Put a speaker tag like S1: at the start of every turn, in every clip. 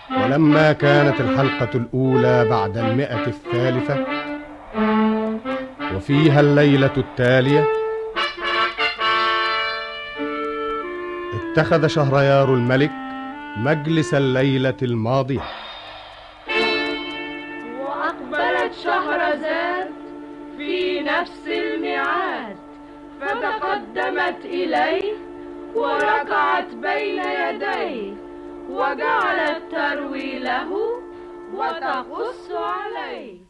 S1: ولما كانت الحلقة الأولى بعد 100 وفيها الليلة التالية، اتخذ شهريار الملك مجلس الليلة الماضية،
S2: وأقبلت شهرزاد في نفس الميعاد، فتقدمت إليه وركعت بين يديه، وجعلت تروي له وتقص عليه.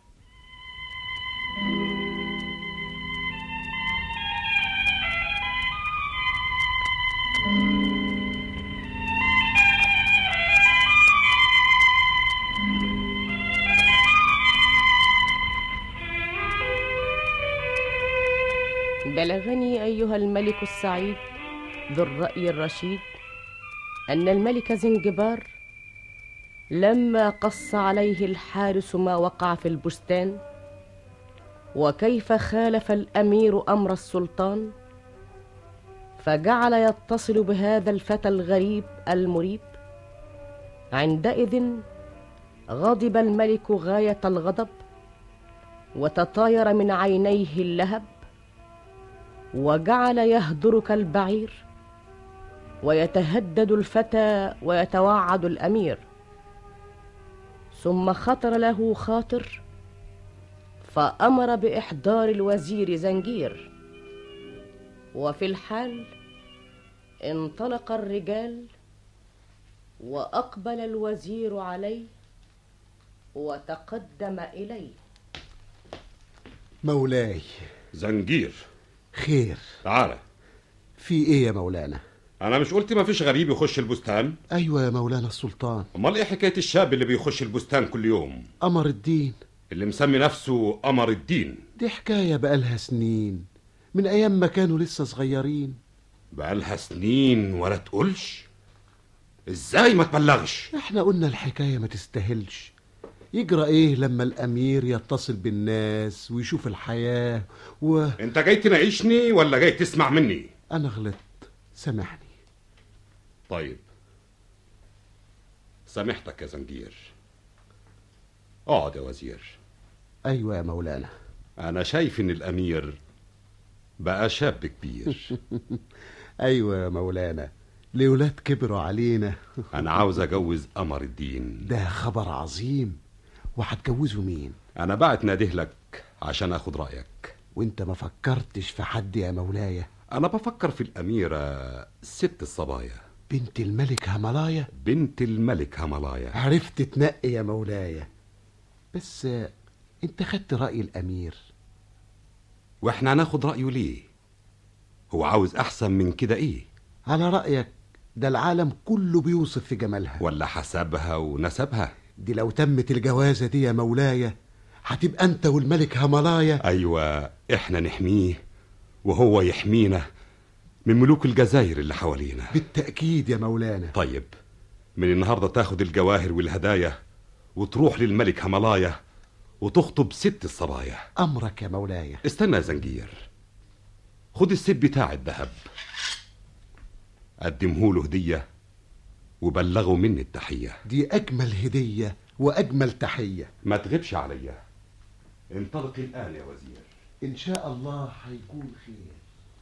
S3: بلغني أيها الملك السعيد ذو الرأي الرشيد أن الملك زنجبار لما قص عليه الحارس ما وقع في البستان، وكيف خالف الأمير أمر السلطان، فجعل يتصل بهذا الفتى الغريب المريب. عندئذ غضب الملك غاية الغضب، وتطاير من عينيه اللهب، وجعل يهدر كالبعير، ويتهدد الفتى ويتوعد الأمير. ثم خطر له خاطر، فأمر بإحضار الوزير زنجير. وفي الحال انطلق الرجال، وأقبل الوزير عليه وتقدم إليه.
S4: مولاي
S5: زنجير،
S4: خير؟
S5: تعالى.
S4: في ايه يا مولانا؟
S5: انا مش قلت ما فيش غريب يخش البستان؟
S4: ايوه يا مولانا السلطان.
S5: امال ايه حكايه الشاب اللي بيخش البستان كل يوم؟
S4: قمر الدين،
S5: اللي مسمي نفسه قمر الدين.
S4: دي حكايه بقالها سنين، من ايام ما كانوا لسه صغيرين.
S5: بقالها سنين ولا تقولش؟ ازاي ما تبلغش؟
S4: احنا قلنا الحكايه ما تستاهلش. يجرى ايه لما الامير يتصل بالناس ويشوف الحياه
S5: انت جاي تناقشني ولا جاي تسمع مني؟
S4: انا غلطت، سامحني.
S5: طيب سامحتك يا زنجير. اقعد يا وزير.
S4: ايوه يا مولانا.
S5: انا شايف ان الامير بقى شاب كبير.
S4: ايوه يا مولانا، الولاد كبروا علينا.
S5: انا عاوز اجوز قمر الدين.
S4: ده خبر عظيم. وهتجوزه مين؟
S5: انا بعت ناديه لك عشان اخد رايك.
S4: وانت ما فكرتش في حد يا مولاي؟
S5: انا بفكر في الاميره ست الصبايا،
S4: بنت الملك هملايا.
S5: بنت الملك هملايا.
S4: عرفت تنقي يا مولاي. بس انت خدت رأي الامير،
S5: واحنا هناخد رأيه ليه؟ هو عاوز احسن من كده ايه؟
S4: على رأيك ده العالم كله بيوصف في جمالها،
S5: ولا حسبها ونسبها؟
S4: دي لو تمت الجوازة دي يا مولاي هتبقى انت والملك هملايا.
S5: ايوه، احنا نحميه وهو يحمينا من ملوك الجزائر اللي حوالينا.
S4: بالتأكيد يا مولانا.
S5: طيب من النهاردة تاخد الجواهر والهدايا وتروح للملك هملايا وتخطب ست الصبايا.
S4: امرك يا مولاي.
S5: استنى يا زنجير، خد السيف بتاع الذهب، قدمه له هدية وبلغه مني التحية.
S4: دي اجمل هدية واجمل تحية.
S5: ما تغيبش عليا. انطلق الآن يا وزير.
S4: ان شاء الله هيكون خير.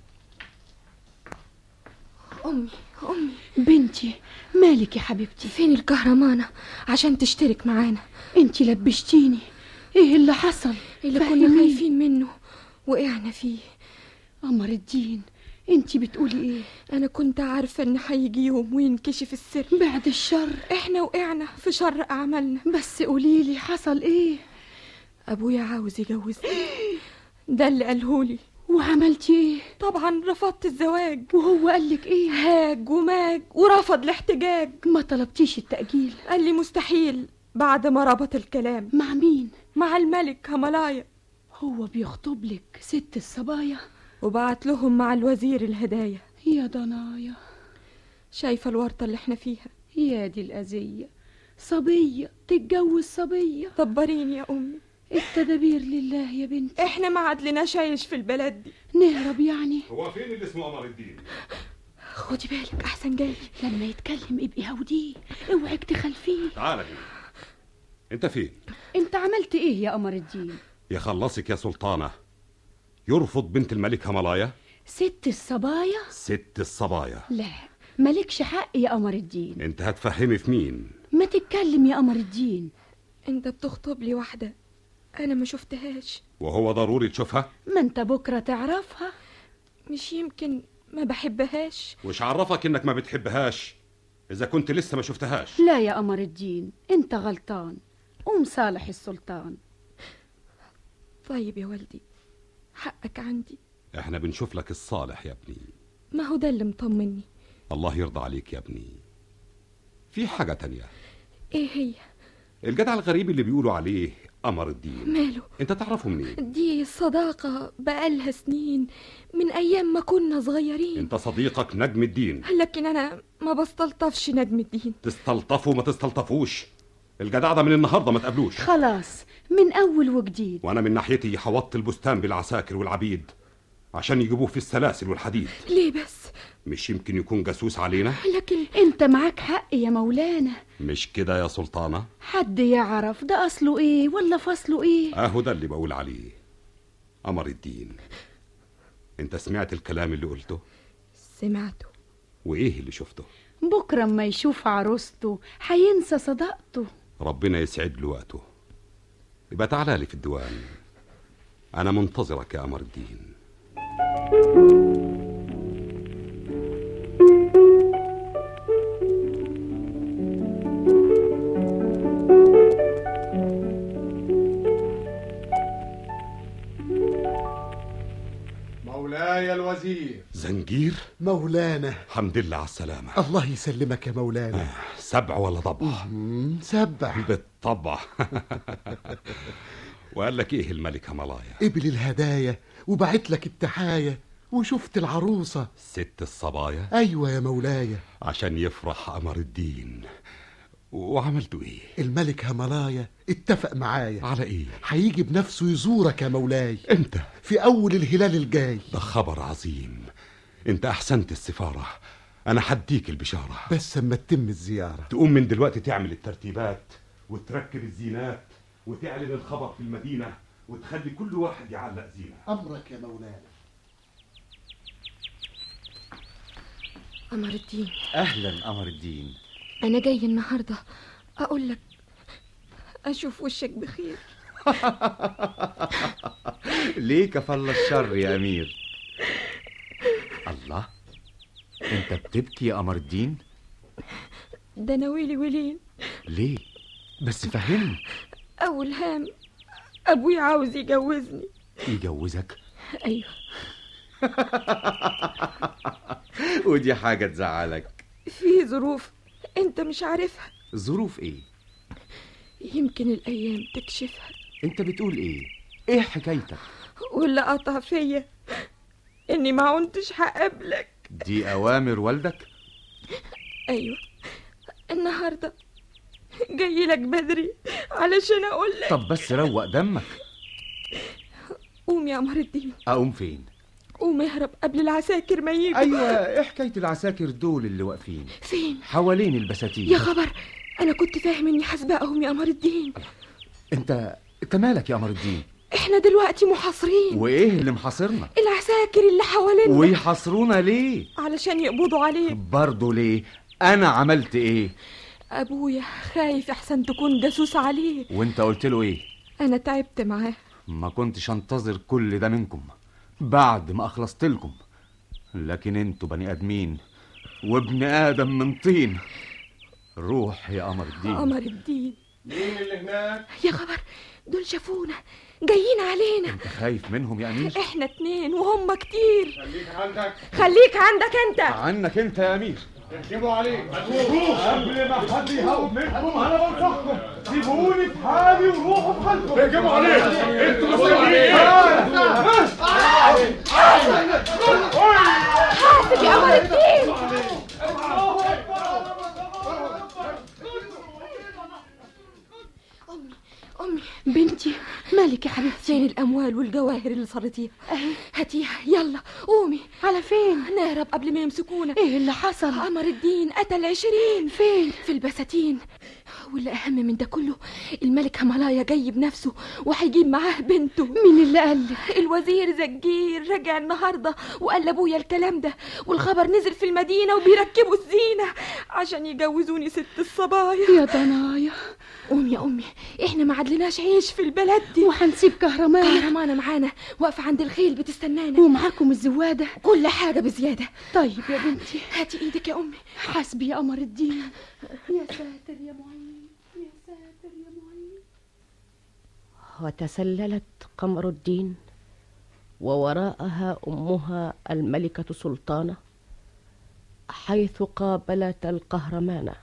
S6: أمي بنتي، مالك يا حبيبتي؟
S7: فين الكهرمانة عشان تشترك معانا؟
S6: انتي لبشتيني. ايه اللي حصل؟
S7: اللي كنا خايفين منه وقعنا فيه.
S6: قمر الدين، انتي بتقولي ايه؟
S7: انا كنت عارفة ان هيجي يوم وينكشف السر.
S6: بعد الشر.
S7: احنا وقعنا في شر اعمالنا.
S6: بس قوليلي حصل ايه؟
S7: ابويا عاوز يجوزني، ده اللي قالهولي.
S6: وعملتي ايه؟
S7: طبعا رفضت الزواج.
S6: وهو قالك ايه؟
S7: هاج وماج ورفض الاحتجاج.
S6: ما طلبتيش التأجيل؟
S7: قال لي مستحيل بعد ما ربط الكلام.
S6: مع مين؟
S7: مع الملك هملايا.
S6: هو بيخطب لك ست الصبايا
S7: وبعت لهم مع الوزير الهدايا.
S6: يا ضنايا،
S7: شايفة الورطة اللي احنا فيها؟
S6: يا دي الأذية، صبية تتجوز صبية.
S7: دبريني يا أمي.
S6: التدابير لله يا بنتي.
S7: احنا ما عدلناش عايش في البلد دي.
S6: نهرب يعني؟
S5: هو فين اللي اسمه قمر الدين؟
S7: خدي بالك احسن جاي.
S6: لما يتكلم ابقي هوديه، اوعك تخلفيه.
S5: تعالى هنا. انت فين؟
S6: انت عملت ايه يا قمر الدين؟
S5: يخلصك يا سلطانة. يرفض بنت الملك هملايا؟
S6: ست الصبايا؟
S5: ست الصبايا.
S6: لا، مالكش حق يا قمر الدين.
S5: انت هتفهمي في مين؟
S6: ما تتكلم يا قمر الدين.
S7: انت بتخطب لي واحدة انا ما شفتهاش.
S5: وهو ضروري تشوفها؟
S6: ما انت بكرة تعرفها.
S7: مش يمكن ما بحبهاش؟
S5: وش عرفك انك ما بتحبهاش اذا كنت لسه ما شفتهاش؟
S6: لا يا قمر الدين، انت غلطان. قوم صالح السلطان.
S7: طيب يا والدي، حقك عندي.
S5: احنا بنشوف لك الصالح يا ابني.
S7: ما هو ده اللي مطمني.
S5: الله يرضى عليك يا ابني. في حاجة تانية.
S7: ايه هي؟
S5: الجدع الغريب اللي بيقولوا عليه قمر الدين،
S7: ماله؟
S5: انت تعرفه منين؟
S7: دي صداقة بقالها سنين، من ايام ما كنا صغيرين.
S5: انت صديقك نجم الدين.
S7: لكن انا ما بستلطفش نجم الدين.
S5: تستلطفوا ما تستلطفوش، الجدع ده من النهارده ما تقابلوش.
S6: خلاص، من اول وجديد.
S5: وانا من ناحيتي حوطت البستان بالعساكر والعبيد عشان يجيبوه في السلاسل والحديد.
S7: ليه بس؟
S5: مش يمكن يكون جاسوس علينا؟
S7: لكن
S6: انت معاك حق يا مولانا.
S5: مش كده يا سلطانة؟
S6: حد يعرف ده اصله ايه ولا فصله ايه؟
S5: اهو ده اللي بقول عليه قمر الدين. انت سمعت الكلام اللي قلته؟
S7: سمعته.
S5: وايه اللي شفته؟
S6: بكرة اما يشوف عروسته هينسى صداقته.
S5: ربنا يسعد له وقته. يبقى تعالى لي في الديوان، انا منتظرك يا قمر الدين.
S1: مولاي الوزير.
S5: زنجير؟
S4: مولانا
S5: الحمد لله على السلامة.
S4: الله يسلمك يا مولانا.
S5: سبع ولا ضبع؟
S4: سبع
S5: بالطبع. وقال لك ايه الملك هملايا؟
S4: قبل الهدايا وبعت لك التحايا وشفت العروسة
S5: ست الصبايا؟
S4: ايوه يا مولاي.
S5: عشان يفرح قمر الدين. وعملتوا ايه؟
S4: الملك هملايا اتفق معايا.
S5: على ايه؟
S4: هيجي بنفسه يزورك يا مولاي.
S5: امتى؟
S4: في اول الهلال الجاي.
S5: ده خبر عظيم. انت احسنت السفارة، انا حديك البشارة.
S4: بس اما تتم الزيارة
S5: تقوم من دلوقتي تعمل الترتيبات وتركب الزينات وتعلن الخبر في المدينة وتخلي كل واحد يعلق زينة.
S4: امرك يا مولانا.
S7: قمر الدين.
S8: اهلا قمر الدين.
S7: انا جاي النهارده اقول لك اشوف وشك بخير.
S8: ليه كفل الشر يا امير؟ الله، انت بتبكي يا قمر الدين؟
S7: ده انا ويلي ويلين.
S8: ليه بس فهمني.
S7: اول هام ابوي عاوز يجوزني.
S8: يجوزك؟
S7: ايوه.
S8: ودي حاجة تزعلك.
S7: في ظروف انت مش عارفها.
S8: ظروف ايه؟
S7: يمكن الايام تكشفها.
S8: انت بتقول ايه؟ ايه حكايتك؟
S7: واللي قطع فيا اني ما عنتش هقابلك.
S8: دي اوامر والدك؟
S7: ايوه، النهارده جاي لك بدري علشان اقول لك.
S8: طب بس روق دمك.
S7: قوم يا قمر الدين.
S8: اقوم فين؟
S7: قوم اهرب قبل العساكر ما يجوا.
S8: ايوه، ايه حكايه العساكر دول اللي واقفين
S7: فين؟
S8: حوالين البساتين.
S7: يا خبر، انا كنت فاهم اني هسبقهم يا قمر الدين.
S8: انت مالك يا قمر الدين؟
S7: احنا دلوقتي محاصرين.
S8: وايه اللي محاصرنا؟
S7: العساكر اللي حوالينا.
S8: ويحاصرونا ليه؟
S7: علشان يقبضوا عليك.
S8: برضه ليه؟ انا عملت ايه؟
S7: ابويا خايف احسن تكون جاسوس عليه.
S8: وانت قلت له ايه؟
S7: انا تعبت معاه.
S8: ما كنتش انتظر كل ده منكم بعد ما اخلصت لكم، لكن انتوا بني ادمين وابن ادم من طين. روح يا قمر الدين.
S7: قمر الدين.
S1: مين اللي هناك؟
S7: يا خبر، دول شافونا جايين علينا.
S8: انت خايف منهم يا امير؟
S7: احنا 2 وهم كتير.
S1: خليك عندك.
S7: خليك عندك انت.
S8: عنك انت يا امير.
S1: اهجموا عليك. قبل ما حد يهاوب منكم انا بنصحكم سيبوني في حالي وروحوا في حالكم. اهجموا عليك. انتوا مستنيين.
S7: حاسب يا قمر الدين. أمي
S6: بنتي مالك يا حبيبتي؟
S7: فين الأموال والجواهر اللي صرتيها؟ هاتيها يلا قومي.
S6: على فين؟
S7: نهرب قبل ما يمسكونا.
S6: ايه اللي حصل؟
S7: قمر الدين قتل 20.
S6: فين؟
S7: في البساتين. واللي أهم من ده كله الملك هملايا جاي بنفسه وهيجيب معاه بنته.
S6: مين اللي قالك؟
S7: الوزير زجير رجع النهارده وقال لابويا الكلام ده، والخبر نزل في المدينة وبيركبوا الزينة عشان يجوزوني 6 الصبايا.
S6: يا ضنايا.
S7: قومي يا أمي، احنا ما عدلناش عيش في البلد دي.
S6: وهنسيب كهرمانة
S7: معانا واقفة عند الخيل بتستنانا.
S6: ومعاكم الزوادة؟
S7: كل حاجة بزيادة.
S6: طيب يا بنتي
S7: هاتي ايدك يا أمي.
S6: حسبي يا قمر الدين. يا ساتر يا معين، يا ساتر يا معين.
S3: وتسللت قمر الدين ووراءها أمها الملكة سلطانة، حيث قابلت القهرمانة.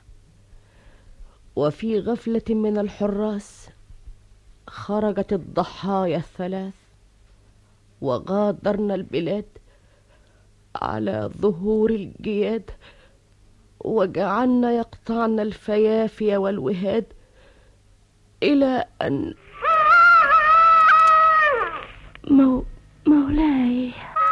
S3: وفي غفلة من الحراس خرجت الضحايا ال3 وغادرن البلاد على ظهور الجياد، وجعلن يقطعن الفيافي والوهاد إلى أن مولاي.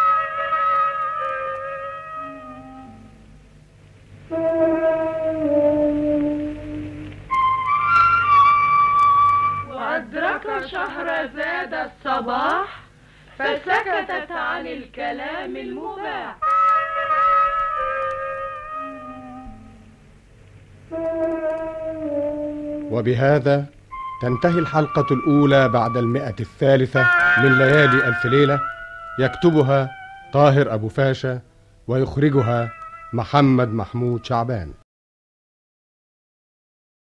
S2: وأدرك شهرزاد الصباح فسكتت عن الكلام المباح.
S9: وبهذا تنتهي الحلقة الأولى بعد 103 من ليالي ألف ليلة، يكتبها طاهر أبو فاشا ويخرجها محمد محمود شعبان.